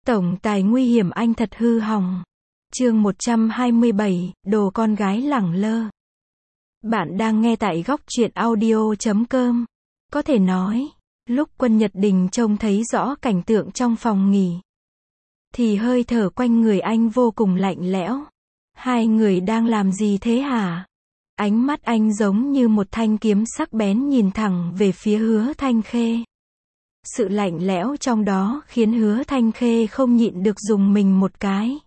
Tổng tài nguy hiểm anh thật hư hỏng. Chương 127, đồ con gái lẳng lơ. Bạn đang nghe tại góc truyện audio.com. Có thể nói, lúc Quân Nhật Đình trông thấy rõ cảnh tượng trong phòng nghỉ, thì hơi thở quanh người anh vô cùng lạnh lẽo. Hai người đang làm gì thế hả? Ánh mắt anh giống như một thanh kiếm sắc bén nhìn thẳng về phía Hứa Thanh Khê. Sự lạnh lẽo trong đó khiến Hứa Thanh Khê không nhịn được rùng mình một cái.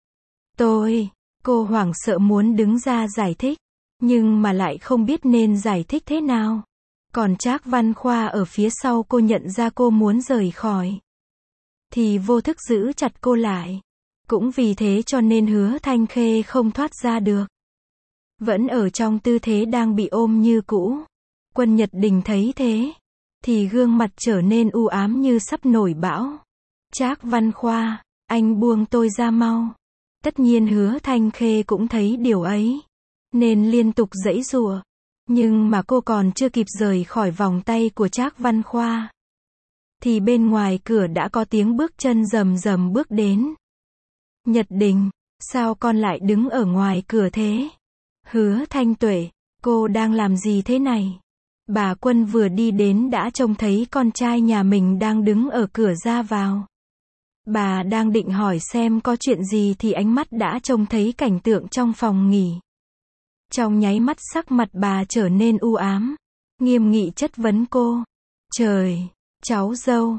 Cô hoảng sợ muốn đứng ra giải thích, nhưng mà lại không biết nên giải thích thế nào. Còn Trác Văn Khoa ở phía sau cô nhận ra cô muốn rời khỏi, thì vô thức giữ chặt cô lại. Cũng vì thế cho nên Hứa Thanh Khê không thoát ra được, vẫn ở trong tư thế đang bị ôm như cũ. Quân Nhật Đình thấy thế, thì gương mặt trở nên u ám như sắp nổi bão. Trác Văn Khoa, anh buông tôi ra mau. Tất nhiên Hứa Thanh Khê cũng thấy điều ấy, nên liên tục giãy giụa. Nhưng mà cô còn chưa kịp rời khỏi vòng tay của Trác Văn Khoa, thì bên ngoài cửa đã có tiếng bước chân rầm rầm bước đến. Nhật Đình, sao con lại đứng ở ngoài cửa thế? Hứa Thanh Tuệ, cô đang làm gì thế này? Bà Quân vừa đi đến đã trông thấy con trai nhà mình đang đứng ở cửa ra vào. Bà đang định hỏi xem có chuyện gì thì ánh mắt đã trông thấy cảnh tượng trong phòng nghỉ. Trong nháy mắt sắc mặt bà trở nên u ám, nghiêm nghị chất vấn cô. Trời, cháu dâu,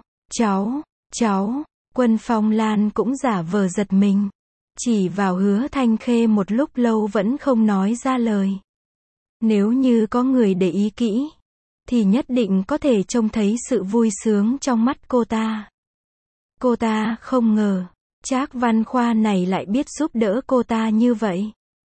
cháu, Quân Phong Lan cũng giả vờ giật mình, chỉ vào Hứa Thanh Khê một lúc lâu vẫn không nói ra lời. Nếu như có người để ý kỹ, thì nhất định có thể trông thấy sự vui sướng trong mắt cô ta. Cô ta không ngờ, Trác Văn Khoa này lại biết giúp đỡ cô ta như vậy.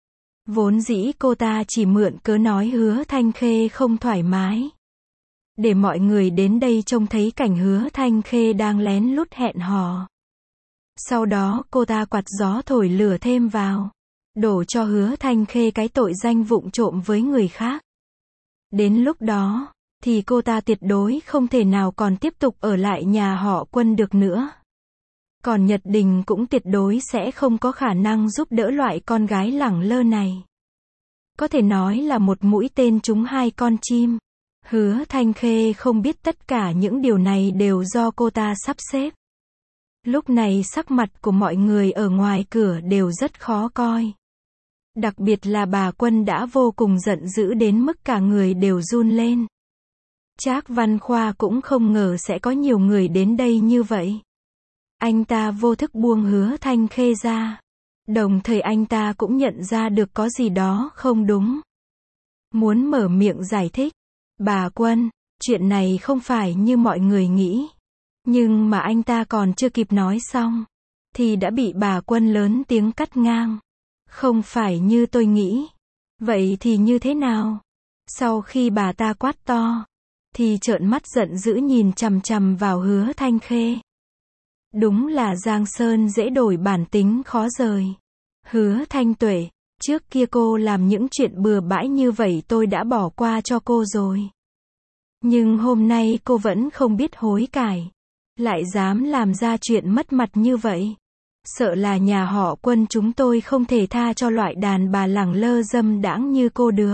Vốn dĩ cô ta chỉ mượn cớ nói Hứa Thanh Khê không thoải mái, để mọi người đến đây trông thấy cảnh Hứa Thanh Khê đang lén lút hẹn hò. Sau đó cô ta quạt gió thổi lửa thêm vào, đổ cho Hứa Thanh Khê cái tội danh vụng trộm với người khác. Đến lúc đó, thì cô ta tuyệt đối không thể nào còn tiếp tục ở lại nhà họ Quân được nữa. Còn Nhật Đình cũng tuyệt đối sẽ không có khả năng giúp đỡ loại con gái lẳng lơ này. Có thể nói là một mũi tên trúng hai con chim. Hứa Thanh Khê không biết tất cả những điều này đều do cô ta sắp xếp. Lúc này sắc mặt của mọi người ở ngoài cửa đều rất khó coi. Đặc biệt là bà Quân đã vô cùng giận dữ đến mức cả người đều run lên. Trác Văn Khoa cũng không ngờ sẽ có nhiều người đến đây như vậy. Anh ta vô thức buông Hứa Thanh Khê ra. Đồng thời anh ta cũng nhận ra được có gì đó không đúng. Muốn mở miệng giải thích. Bà Quân, chuyện này không phải như mọi người nghĩ. Nhưng mà anh ta còn chưa kịp nói xong, thì đã bị bà Quân lớn tiếng cắt ngang. Không phải như tôi nghĩ. Vậy thì như thế nào? Sau khi bà ta quát to, thì trợn mắt giận dữ nhìn chằm chằm vào Hứa Thanh Khê. Đúng là Giang Sơn dễ đổi bản tính khó rời. Hứa Thanh Tuệ, trước kia cô làm những chuyện bừa bãi như vậy tôi đã bỏ qua cho cô rồi. Nhưng hôm nay cô vẫn không biết hối cải, lại dám làm ra chuyện mất mặt như vậy. Sợ là nhà họ Quân chúng tôi không thể tha cho loại đàn bà lẳng lơ dâm đãng như cô được.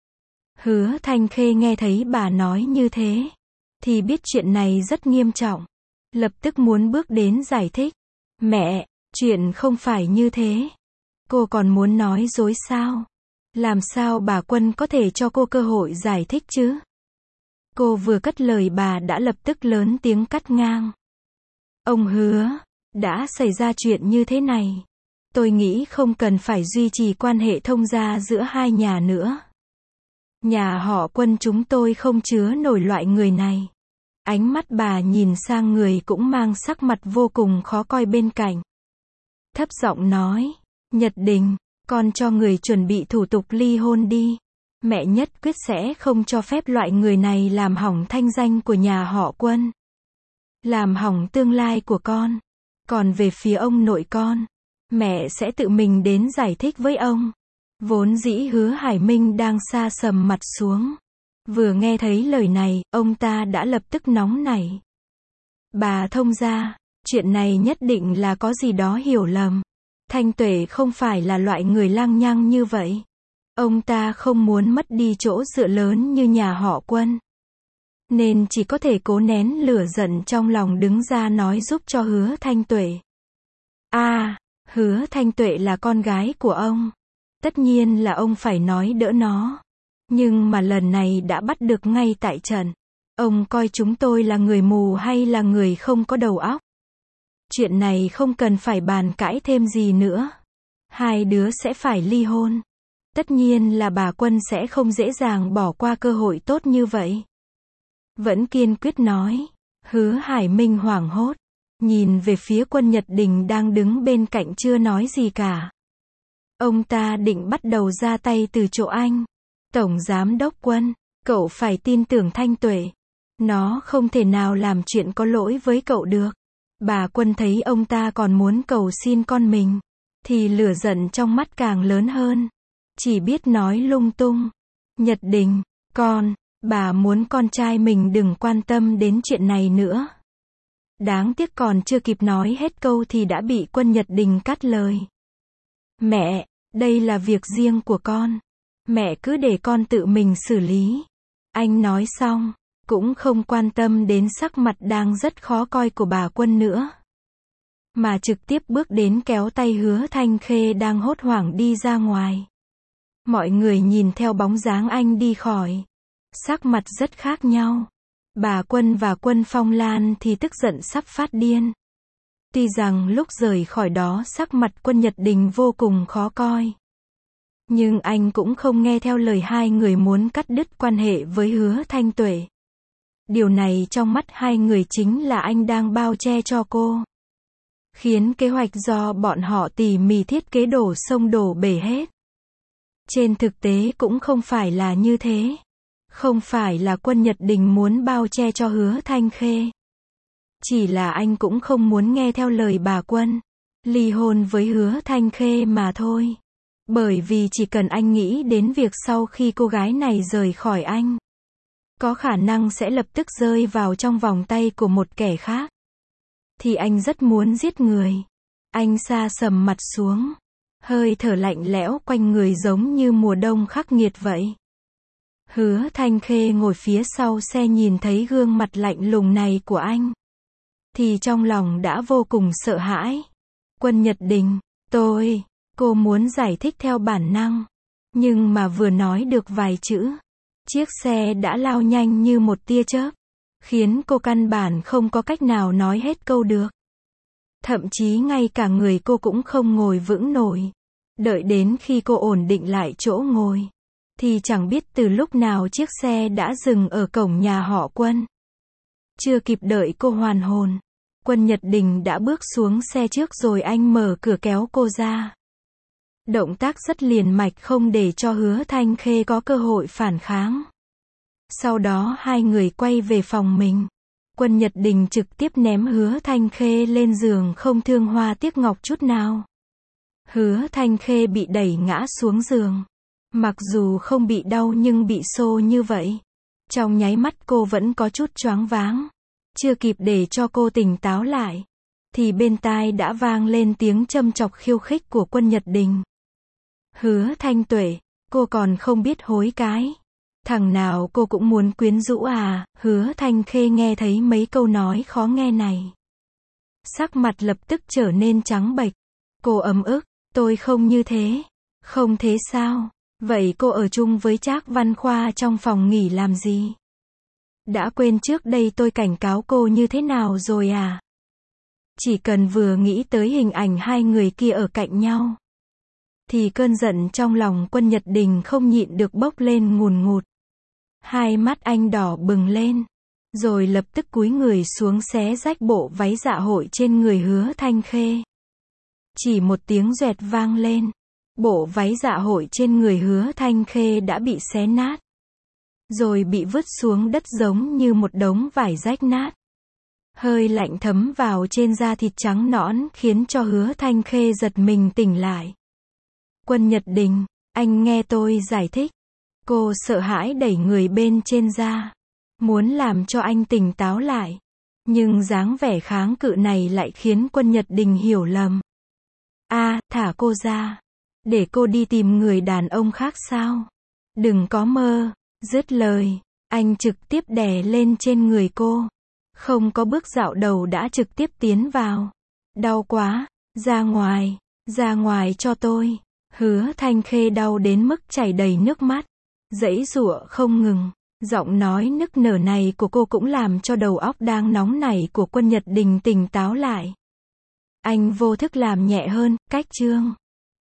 Hứa Thanh Khê nghe thấy bà nói như thế, thì biết chuyện này rất nghiêm trọng. Lập tức muốn bước đến giải thích. Mẹ, chuyện không phải như thế. Cô còn muốn nói dối sao? Làm sao bà Quân có thể cho cô cơ hội giải thích chứ? Cô vừa cất lời bà đã lập tức lớn tiếng cắt ngang. Ông Hứa, đã xảy ra chuyện như thế này, tôi nghĩ không cần phải duy trì quan hệ thông gia giữa hai nhà nữa. Nhà họ Quân chúng tôi không chứa nổi loại người này. Ánh mắt bà nhìn sang người cũng mang sắc mặt vô cùng khó coi bên cạnh. Thấp giọng nói, Nhật Đình, con cho người chuẩn bị thủ tục ly hôn đi. Mẹ nhất quyết sẽ không cho phép loại người này làm hỏng thanh danh của nhà họ Quân, làm hỏng tương lai của con. Còn về phía ông nội con, mẹ sẽ tự mình đến giải thích với ông. Vốn dĩ Hứa Hải Minh đang sa sầm mặt xuống. Vừa nghe thấy lời này, ông ta đã lập tức nóng nảy. Bà thông gia, Chuyện này nhất định là có gì đó hiểu lầm. Thanh Tuệ không phải là loại người lăng nhăng như vậy. Ông ta không muốn mất đi chỗ dựa lớn như nhà họ Quân. Nên chỉ có thể cố nén lửa giận trong lòng đứng ra nói giúp cho Hứa Thanh Tuệ. Hứa Thanh Tuệ là con gái của ông. Tất nhiên là ông phải nói đỡ nó. Nhưng mà lần này đã bắt được ngay tại trận. Ông coi chúng tôi là người mù hay là người không có đầu óc? Chuyện này không cần phải bàn cãi thêm gì nữa. Hai đứa sẽ phải ly hôn. Tất nhiên là bà Quân sẽ không dễ dàng bỏ qua cơ hội tốt như vậy. Vẫn kiên quyết nói. Hứa Hải Minh hoảng hốt. Nhìn về phía Quân Nhật Đình đang đứng bên cạnh chưa nói gì cả. Ông ta định bắt đầu ra tay từ chỗ anh. Tổng Giám đốc Quân, cậu phải tin tưởng Thanh Tuệ. Nó không thể nào làm chuyện có lỗi với cậu được. Bà Quân thấy ông ta còn muốn cầu xin con mình. Thì lửa giận trong mắt càng lớn hơn. Chỉ biết nói lung tung. Nhật Đình, bà muốn con trai mình đừng quan tâm đến chuyện này nữa. Đáng tiếc còn chưa kịp nói hết câu thì đã bị Quân Nhật Đình cắt lời. Mẹ, đây là việc riêng của con. Mẹ cứ để con tự mình xử lý. Anh nói xong, cũng không quan tâm đến sắc mặt đang rất khó coi của bà Quân nữa. Mà trực tiếp bước đến kéo tay Hứa Thanh Khê đang hốt hoảng đi ra ngoài. Mọi người nhìn theo bóng dáng anh đi khỏi. Sắc mặt rất khác nhau. Bà Quân và Quân Phong Lan thì tức giận sắp phát điên. Tuy rằng lúc rời khỏi đó sắc mặt Quân Nhật Đình vô cùng khó coi. Nhưng anh cũng không nghe theo lời hai người muốn cắt đứt quan hệ với Hứa Thanh Tuệ. Điều này trong mắt hai người chính là anh đang bao che cho cô. Khiến kế hoạch do bọn họ tỉ mỉ thiết kế đổ sông đổ bể hết. Trên thực tế cũng không phải là như thế. Không phải là Quân Nhật Đình muốn bao che cho Hứa Thanh Khê. Chỉ là anh cũng không muốn nghe theo lời bà Quân. Ly hôn với Hứa Thanh Khê mà thôi. Bởi vì chỉ cần anh nghĩ đến việc sau khi cô gái này rời khỏi anh. Có khả năng sẽ lập tức rơi vào trong vòng tay của một kẻ khác. Thì anh rất muốn giết người. Anh sa sầm mặt xuống. Hơi thở lạnh lẽo quanh người giống như mùa đông khắc nghiệt vậy. Hứa Thanh Khê ngồi phía sau xe nhìn thấy gương mặt lạnh lùng này của anh. Thì trong lòng đã vô cùng sợ hãi. Quân Nhật Đình, cô muốn giải thích theo bản năng. Nhưng mà vừa nói được vài chữ. Chiếc xe đã lao nhanh như một tia chớp. Khiến cô căn bản không có cách nào nói hết câu được. Thậm chí ngay cả người cô cũng không ngồi vững nổi. Đợi đến khi cô ổn định lại chỗ ngồi. Thì chẳng biết từ lúc nào chiếc xe đã dừng ở cổng nhà họ Quân. Chưa kịp đợi cô hoàn hồn. Quân Nhật Đình đã bước xuống xe trước rồi anh mở cửa kéo cô ra. Động tác rất liền mạch không để cho Hứa Thanh Khê có cơ hội phản kháng. Sau đó hai người quay về phòng mình. Quân Nhật Đình trực tiếp ném Hứa Thanh Khê lên giường không thương hoa tiếc ngọc chút nào. Hứa Thanh Khê bị đẩy ngã xuống giường. Mặc dù không bị đau nhưng bị xô như vậy. Trong nháy mắt cô vẫn có chút choáng váng. Chưa kịp để cho cô tỉnh táo lại. Thì bên tai đã vang lên tiếng châm chọc khiêu khích của Quân Nhật Đình. Hứa Thanh Tuệ, cô còn không biết hối cái. Thằng nào cô cũng muốn quyến rũ à? Hứa Thanh Khê nghe thấy mấy câu nói khó nghe này. Sắc mặt lập tức trở nên trắng bệch. Cô ấm ức, tôi không như thế. Không thế sao? Vậy cô ở chung với Trác Văn Khoa trong phòng nghỉ làm gì? Đã quên trước đây tôi cảnh cáo cô như thế nào rồi à? Chỉ cần vừa nghĩ tới hình ảnh hai người kia ở cạnh nhau. Thì cơn giận trong lòng Quân Nhật Đình không nhịn được bốc lên ngùn ngụt. Hai mắt anh đỏ bừng lên. Rồi lập tức cúi người xuống xé rách bộ váy dạ hội trên người Hứa Thanh Khê. Chỉ một tiếng doẹt vang lên. Bộ váy dạ hội trên người Hứa Thanh Khê đã bị xé nát. Rồi bị vứt xuống đất giống như một đống vải rách nát. Hơi lạnh thấm vào trên da thịt trắng nõn khiến cho Hứa Thanh Khê giật mình tỉnh lại. Quân Nhật Đình, anh nghe tôi giải thích. Cô sợ hãi đẩy người bên trên ra. Muốn làm cho anh tỉnh táo lại. Nhưng dáng vẻ kháng cự này lại khiến Quân Nhật Đình hiểu lầm. Thả cô ra. Để cô đi tìm người đàn ông khác sao? Đừng có mơ. Dứt lời, anh trực tiếp đè lên trên người cô. Không có bước dạo đầu đã trực tiếp tiến vào. Đau quá. Ra ngoài cho tôi. Hứa Thanh Khê đau đến mức chảy đầy nước mắt. Giãy giụa không ngừng. Giọng nói nức nở này của cô cũng làm cho đầu óc đang nóng nảy của Quân Nhật Đình tỉnh táo lại. Anh vô thức làm nhẹ hơn, cách chương.